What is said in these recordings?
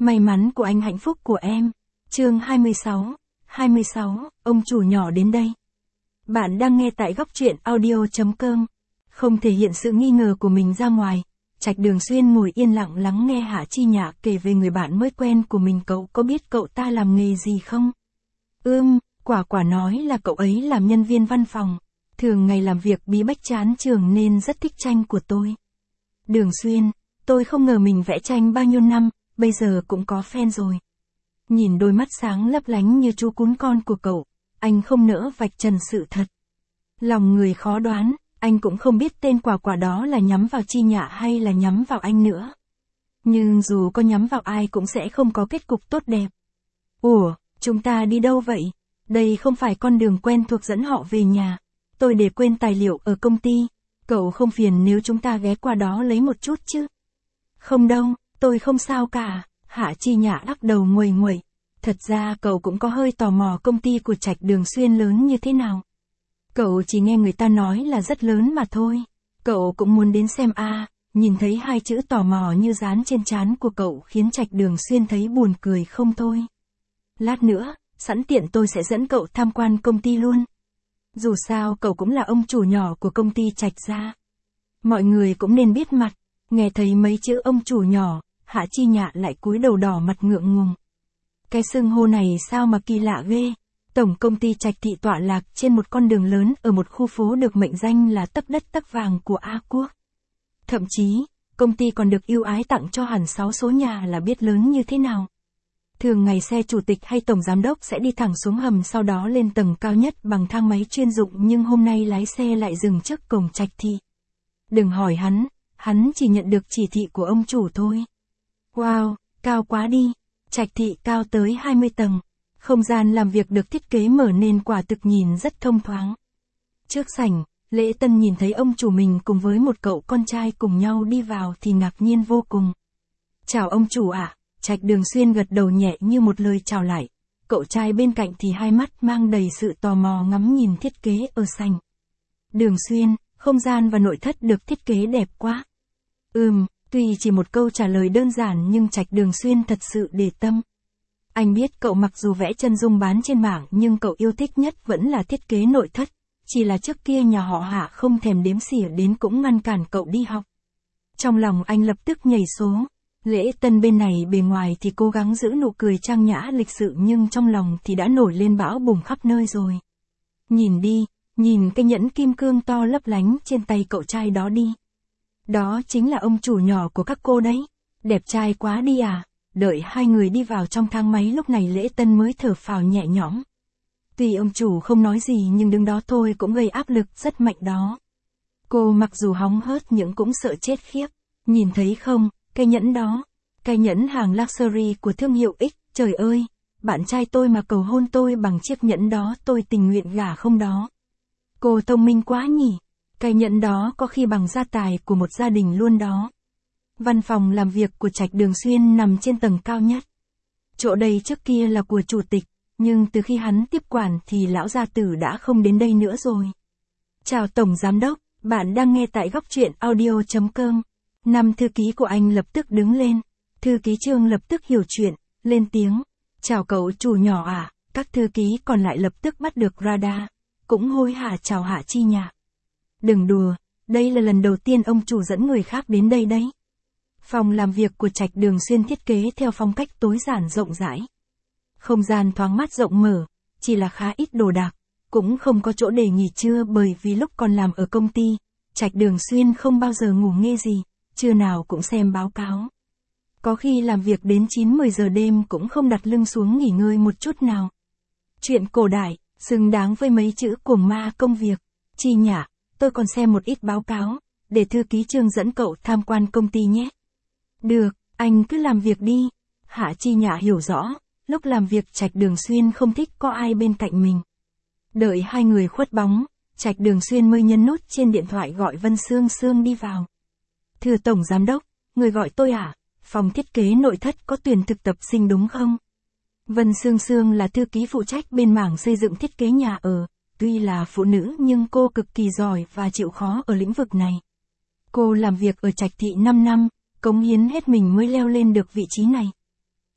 May mắn của anh hạnh phúc của em. Chương 26, ông chủ nhỏ đến đây. Bạn đang nghe tại góc truyện audio.com. Không thể hiện sự nghi ngờ của mình ra ngoài, Trạch Đường Xuyên ngồi yên lặng lắng nghe Hạ Chi Nhạ kể về người bạn mới quen của mình. Cậu có biết cậu ta làm nghề gì không? Quả nói là cậu ấy làm nhân viên văn phòng, thường ngày làm việc bí bách chán trường nên rất thích tranh của tôi. Đường Xuyên, tôi không ngờ mình vẽ tranh bao nhiêu năm, bây giờ cũng có fan rồi. Nhìn đôi mắt sáng lấp lánh như chú cún con của cậu, anh không nỡ vạch trần sự thật. Lòng người khó đoán, anh cũng không biết tên quả đó là nhắm vào Chi Nhạ hay là nhắm vào anh nữa. Nhưng dù có nhắm vào ai cũng sẽ không có kết cục tốt đẹp. Ủa, chúng ta đi đâu vậy? Đây không phải con đường quen thuộc dẫn họ về nhà. Tôi để quên tài liệu ở công ty. Cậu không phiền nếu chúng ta ghé qua đó lấy một chút chứ? Không đâu, tôi không sao cả. Hạ Chi Nhạ lắc đầu nguầy nguậy. Thật ra cậu cũng có hơi tò mò công ty của Trạch Đường Xuyên lớn như thế nào. Cậu chỉ nghe người ta nói là rất lớn mà thôi. Cậu cũng muốn đến xem a. Nhìn thấy hai chữ tò mò như dán trên trán của cậu khiến Trạch Đường Xuyên thấy buồn cười không thôi. Lát nữa, sẵn tiện tôi sẽ dẫn cậu tham quan công ty luôn. Dù sao cậu cũng là ông chủ nhỏ của công ty Trạch gia. Mọi người cũng nên biết mặt. Nghe thấy mấy chữ ông chủ nhỏ, Hạ Chi Nhạ lại cúi đầu đỏ mặt ngượng ngùng. Cái xưng hô này sao mà kỳ lạ ghê. Tổng công ty Trạch thị tọa lạc trên một con đường lớn ở một khu phố được mệnh danh là tấc đất tấc vàng của A Quốc. Thậm chí, công ty còn được ưu ái tặng cho hẳn 6 số nhà là biết lớn như thế nào. Thường ngày xe chủ tịch hay tổng giám đốc sẽ đi thẳng xuống hầm sau đó lên tầng cao nhất bằng thang máy chuyên dụng, nhưng hôm nay lái xe lại dừng trước cổng Trạch thị. Đừng hỏi hắn chỉ nhận được chỉ thị của ông chủ thôi. Wow, cao quá đi. Trạch thị cao tới 20 tầng. Không gian làm việc được thiết kế mở nên quả thực nhìn rất thông thoáng. Trước sảnh, Lễ Tân nhìn thấy ông chủ mình cùng với một cậu con trai cùng nhau đi vào thì ngạc nhiên vô cùng. Chào ông chủ ạ. Trạch Đường Xuyên gật đầu nhẹ như một lời chào lại. Cậu trai bên cạnh thì hai mắt mang đầy sự tò mò ngắm nhìn thiết kế ở sảnh. Đường Xuyên, không gian và nội thất được thiết kế đẹp quá. Tuy chỉ một câu trả lời đơn giản nhưng Trạch Đường Xuyên thật sự để tâm. Anh biết cậu mặc dù vẽ chân dung bán trên mạng nhưng cậu yêu thích nhất vẫn là thiết kế nội thất. Chỉ là trước kia nhà họ Hạ không thèm đếm xỉa đến cũng ngăn cản cậu đi học. Trong lòng anh lập tức nhảy số. Lễ Tân bên này bề ngoài thì cố gắng giữ nụ cười trang nhã lịch sự nhưng trong lòng thì đã nổi lên bão bùng khắp nơi rồi. Nhìn đi, nhìn cái nhẫn kim cương to lấp lánh trên tay cậu trai đó đi. Đó chính là ông chủ nhỏ của các cô đấy. Đẹp trai quá đi à. Đợi hai người đi vào trong thang máy lúc này Lễ Tân mới thở phào nhẹ nhõm. Tuy ông chủ không nói gì nhưng đứng đó thôi cũng gây áp lực rất mạnh đó. Cô mặc dù hóng hớt nhưng cũng sợ chết khiếp. Nhìn thấy không, cái nhẫn đó. Cái nhẫn hàng luxury của thương hiệu X. Trời ơi, bạn trai tôi mà cầu hôn tôi bằng chiếc nhẫn đó tôi tình nguyện gả không đó. Cô thông minh quá nhỉ. Cái nhẫn đó có khi bằng gia tài của một gia đình luôn đó. Văn phòng làm việc của Trạch Đường Xuyên nằm trên tầng cao nhất. Chỗ đây trước kia là của chủ tịch, nhưng từ khi hắn tiếp quản thì lão gia tử đã không đến đây nữa rồi. Chào Tổng Giám đốc, bạn đang nghe tại góc truyện audio.com. Năm thư ký của anh lập tức đứng lên. Thư ký Trương lập tức hiểu chuyện, lên tiếng. Chào cậu chủ nhỏ à, các thư ký còn lại lập tức bắt được radar. Cũng hối hả chào Hạ Chi Nhạ. Đừng đùa, đây là lần đầu tiên ông chủ dẫn người khác đến đây đấy. Phòng làm việc của Trạch Đường Xuyên thiết kế theo phong cách tối giản rộng rãi. Không gian thoáng mát rộng mở, chỉ là khá ít đồ đạc, cũng không có chỗ để nghỉ trưa bởi vì lúc còn làm ở công ty, Trạch Đường Xuyên không bao giờ ngủ nghe gì, trưa nào cũng xem báo cáo. Có khi làm việc đến 9-10 giờ đêm cũng không đặt lưng xuống nghỉ ngơi một chút nào. Chuyện cổ đại, xứng đáng với mấy chữ cuồng ma công việc. Chi Nhạ, tôi còn xem một ít báo cáo, để thư ký Trương dẫn cậu tham quan công ty nhé. Được, anh cứ làm việc đi. Hạ Chi Nhạ hiểu rõ, lúc làm việc Trạch Đường Xuyên không thích có ai bên cạnh mình. Đợi hai người khuất bóng, Trạch Đường Xuyên mới nhấn nút trên điện thoại gọi Vân Sương Sương đi vào. Thưa Tổng Giám đốc, người gọi tôi à? Phòng thiết kế nội thất có tuyển thực tập sinh đúng không? Vân Sương Sương là thư ký phụ trách bên mảng xây dựng thiết kế nhà ở. Tuy là phụ nữ nhưng cô cực kỳ giỏi và chịu khó ở lĩnh vực này. Cô làm việc ở Trạch thị 5 năm, cống hiến hết mình mới leo lên được vị trí này.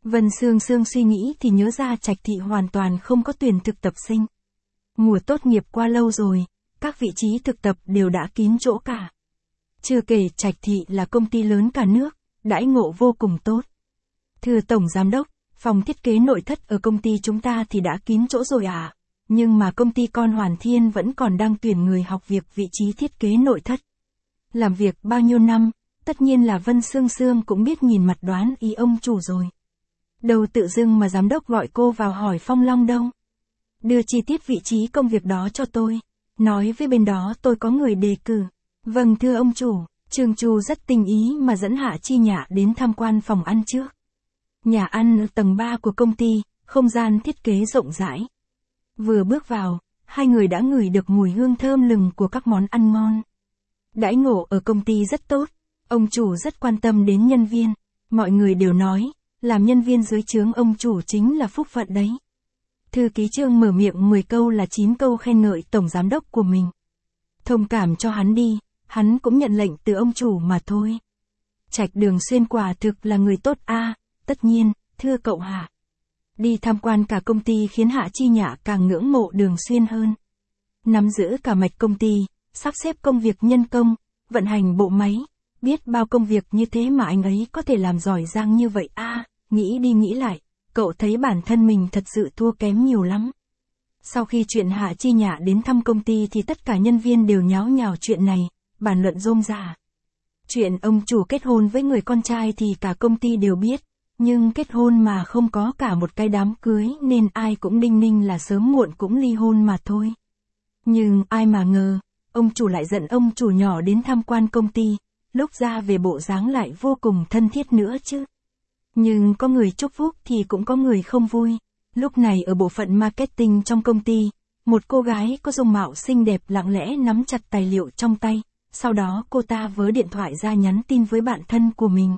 Vân Sương Sương suy nghĩ thì nhớ ra Trạch Thị hoàn toàn không có tuyển thực tập sinh. Mùa tốt nghiệp qua lâu rồi, các vị trí thực tập đều đã kín chỗ cả. Chưa kể Trạch Thị là công ty lớn cả nước, đãi ngộ vô cùng tốt. Thưa Tổng Giám đốc, phòng thiết kế nội thất ở công ty chúng ta thì đã kín chỗ rồi à? Nhưng mà công ty con Hoàn Thiên vẫn còn đang tuyển người học việc vị trí thiết kế nội thất. Làm việc bao nhiêu năm, tất nhiên là Vân Sương Sương cũng biết nhìn mặt đoán ý ông chủ rồi. Đâu tự dưng mà giám đốc gọi cô vào hỏi Phong Long đâu. Đưa chi tiết vị trí công việc đó cho tôi. Nói với bên đó tôi có người đề cử. Vâng thưa ông chủ, Trương Chu rất tình ý mà dẫn Hạ Chi Nhã đến tham quan phòng ăn trước. Nhà ăn ở tầng 3 của công ty, không gian thiết kế rộng rãi. Vừa bước vào, hai người đã ngửi được mùi hương thơm lừng của các món ăn ngon. Đãi ngộ ở công ty rất tốt, ông chủ rất quan tâm đến nhân viên. Mọi người đều nói, làm nhân viên dưới trướng ông chủ chính là phúc phận đấy. Thư ký Trương mở miệng 10 câu là 9 câu khen ngợi tổng giám đốc của mình. Thông cảm cho hắn đi, hắn cũng nhận lệnh từ ông chủ mà thôi. Trạch Đường Xuyên quả thực là người tốt a, tất nhiên, thưa cậu Hạ. Đi tham quan cả công ty khiến Hạ Chi Nhã càng ngưỡng mộ Đường Xuyên hơn. Nắm giữ cả mạch công ty, sắp xếp công việc nhân công, vận hành bộ máy, biết bao công việc như thế mà anh ấy có thể làm giỏi giang như vậy a, nghĩ đi nghĩ lại, cậu thấy bản thân mình thật sự thua kém nhiều lắm. Sau khi chuyện Hạ Chi Nhã đến thăm công ty thì tất cả nhân viên đều nháo nhào chuyện này, bàn luận rôm rả. Chuyện ông chủ kết hôn với người con trai thì cả công ty đều biết, nhưng kết hôn mà không có cả một cái đám cưới nên ai cũng đinh ninh là sớm muộn cũng ly hôn mà thôi. Nhưng ai mà ngờ, ông chủ lại dẫn ông chủ nhỏ đến tham quan công ty, lúc ra về bộ dáng lại vô cùng thân thiết nữa chứ. Nhưng có người chúc phúc thì cũng có người không vui. Lúc này ở bộ phận marketing trong công ty, một cô gái có dung mạo xinh đẹp lặng lẽ nắm chặt tài liệu trong tay, sau đó cô ta vớ điện thoại ra nhắn tin với bạn thân của mình.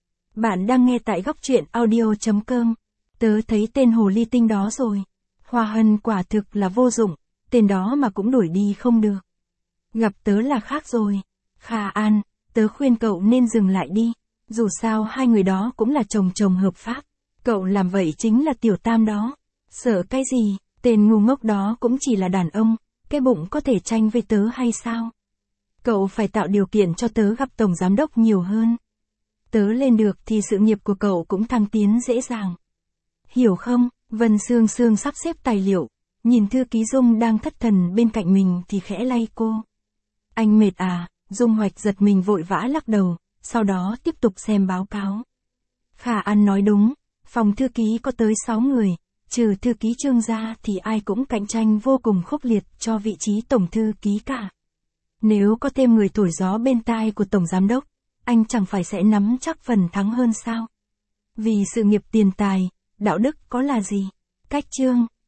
Bạn đang nghe tại góc truyện audio.com. Tớ thấy tên hồ ly tinh đó rồi. Hoa Hân quả thực là vô dụng, tên đó mà cũng đuổi đi không được. Gặp tớ là khác rồi. Kha An, tớ khuyên cậu nên dừng lại đi. Dù sao hai người đó cũng là chồng hợp pháp. Cậu làm vậy chính là tiểu tam đó. Sợ cái gì, tên ngu ngốc đó cũng chỉ là đàn ông, cái bụng có thể tranh với tớ hay sao? Cậu phải tạo điều kiện cho tớ gặp tổng giám đốc nhiều hơn. Tớ lên được thì sự nghiệp của cậu cũng thăng tiến dễ dàng. Hiểu không? Vân Sương Sương sắp xếp tài liệu, nhìn thư ký Dung đang thất thần bên cạnh mình thì khẽ lay cô. Anh mệt à? Dung Hoạch giật mình vội vã lắc đầu, sau đó tiếp tục xem báo cáo. Khả An nói đúng, phòng thư ký có tới 6 người, trừ thư ký Trương ra thì ai cũng cạnh tranh vô cùng khốc liệt cho vị trí tổng thư ký cả. Nếu có thêm người thổi gió bên tai của tổng giám đốc, anh chẳng phải sẽ nắm chắc phần thắng hơn sao? Vì sự nghiệp tiền tài, đạo đức có là gì? Cách Trương,